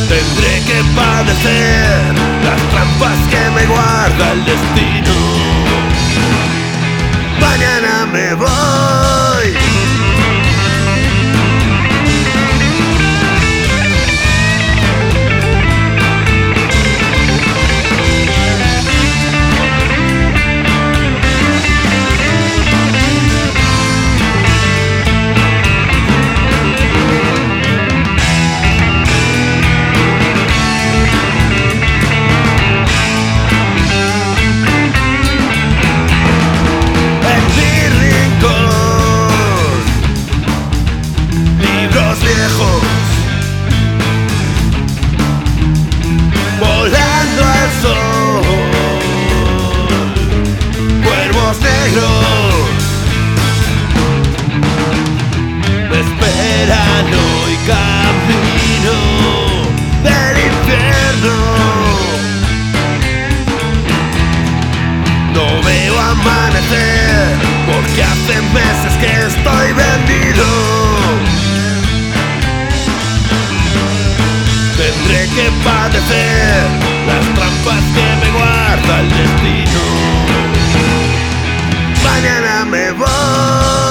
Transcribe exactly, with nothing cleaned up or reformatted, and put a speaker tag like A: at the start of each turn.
A: Tendré que padecer las trampas que me guarda el destino. Mañana me voy. Volando al sol, cuervos negros me esperan hoy camino del infierno. No veo amanecer porque hace meses que estoy vendido. Tendré que padecer las trampas que me guarda el destino. Mañana me voy.